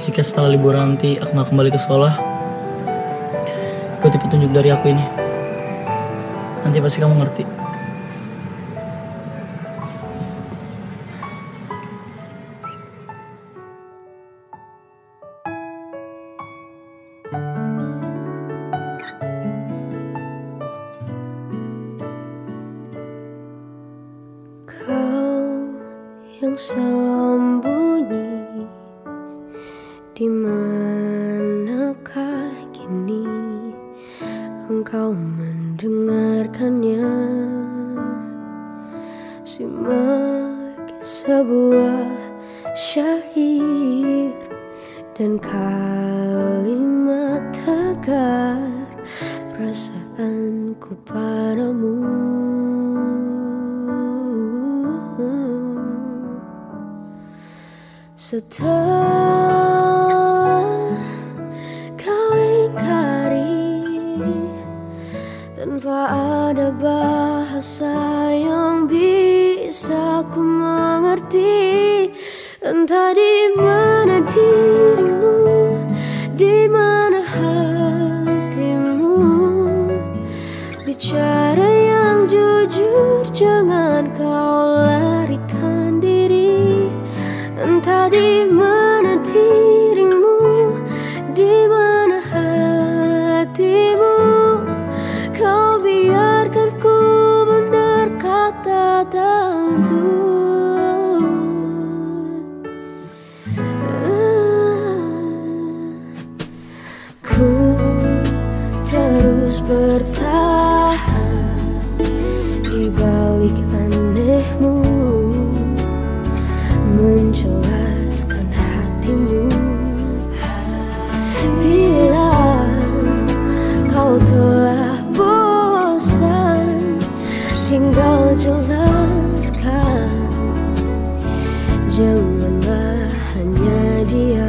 jika setelah liburan nanti aku gak kembali ke sekolah, ikuti petunjuk dari aku ini. Nanti pasti kamu ngerti. Kau yang sembunyi, di manakah kini engkau mendengarkannya? Simak sebuah syair dan kalimat tegar perasaanku padamu. Setelah kau ingkari tanpa ada bahasa yang bisa ku mengerti, entah di mana dirimu, di mana hatimu. Bicara yang jujur, jangan kau larikan diri. Entah di mana dirimu, di mana hatimu. Kau biarkan ku berkata tentu. Ku terus bertahan di balik anehmu, menjelaskan hatimu. Bila kau telah bosan, tinggal jelaskan. Janganlah hanya dia